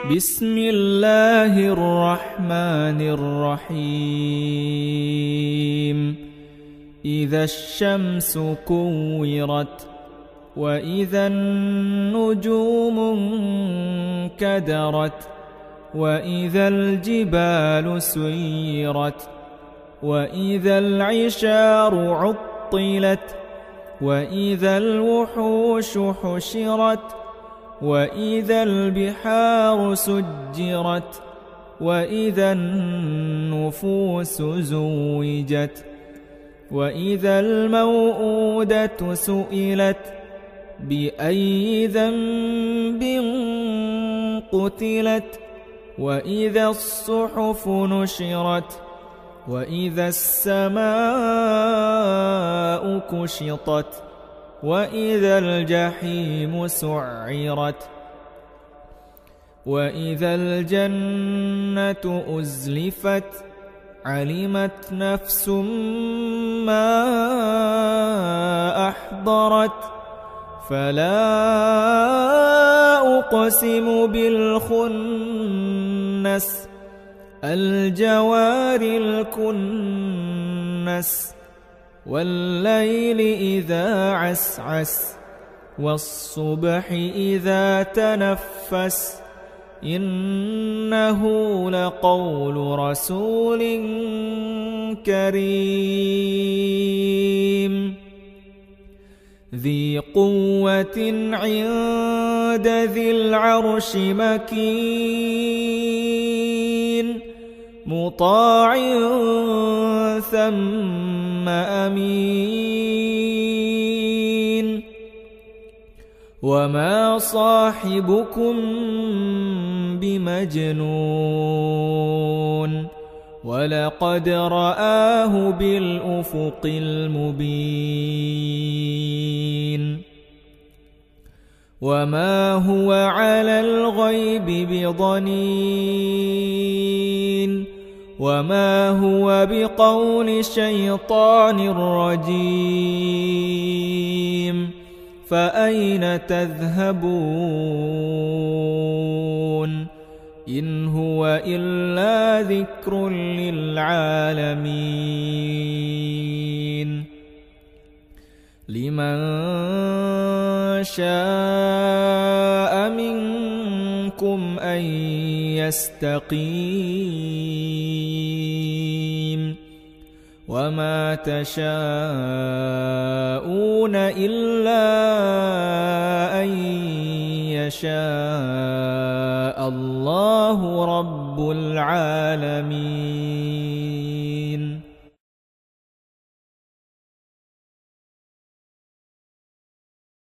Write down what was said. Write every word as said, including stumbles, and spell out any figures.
بسم الله الرحمن الرحيم إذا الشمس كورت وإذا النجوم انكدرت وإذا الجبال سيرت وإذا العشار عطلت وإذا الوحوش حشرت وإذا البحار سجرت وإذا النفوس زوجت وإذا الموءودة سئلت بأي ذنب قتلت وإذا الصحف نشرت وإذا السماء كشطت وإذا الجحيم سعرت وإذا الجنة أزلفت علمت نفس ما أحضرت فلا أقسم بالخنس الجوار الكنس والليل إذا عسعس والصبح إذا تنفس إنه لقول رسول كريم ذي قوة عند ذي العرش مكين مطاع ثم أمين وما صاحبكم بمجنون ولقد رآه بالأفق المبين وما هو على الغيب بضنين وما هو بقول شيطان رجيم فأين تذهبون إن هو إلا ذكر للعالمين لمن شاء منكم أن يستقيم وما تشاءون إلا أن يشاء الله رب العالمين.